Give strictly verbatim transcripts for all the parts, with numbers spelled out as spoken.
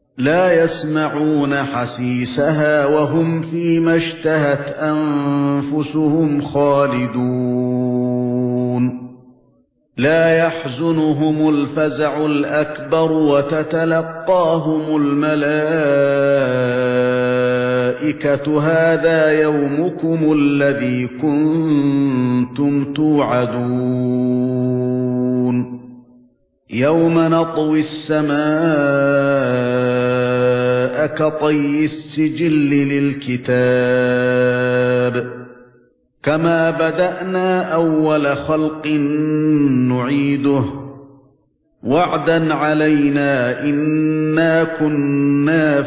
لا يسمعون حسيسها وهم فيما اشتهت أنفسهم خالدون لا يحزنهم الفزع الأكبر وتتلقاهم الملائكة هذا يومكم الذي كنتم توعدون يوم نطوي السماء كطي السجل للكتاب كما بدأنا أول خلق نعيده وعدا علينا إنا كنا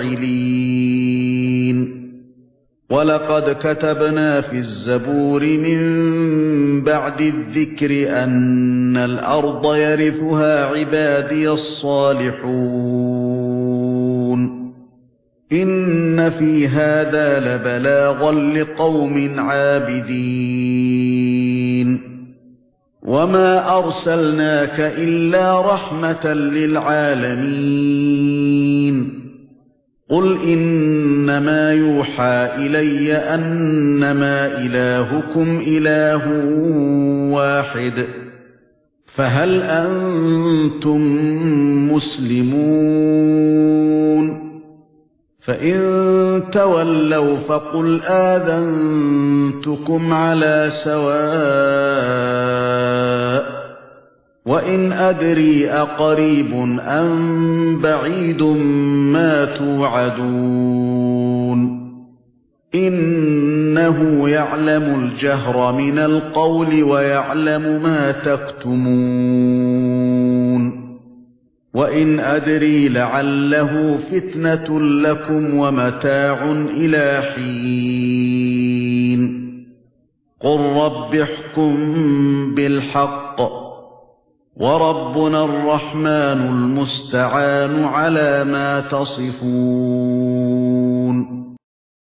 فاعلين ولقد كتبنا في الزبور من بعد الذكر أن الأرض يرثها عبادي الصالحون إن في هذا لبلاغا لقوم عابدين وما أرسلناك إلا رحمة للعالمين قل إنما يوحى إلي أنما إلهكم إله واحد فهل أنتم مسلمون فإن تولوا فقل آذنتكم على سواء وإن أدري أقريب أم بعيد ما توعدون إنه يعلم الجهر من القول ويعلم ما تكتمون وإن أدري لعله فتنة لكم ومتاع إلى حين قل رب احكم بالحق وربنا الرحمن المستعان على ما تصفون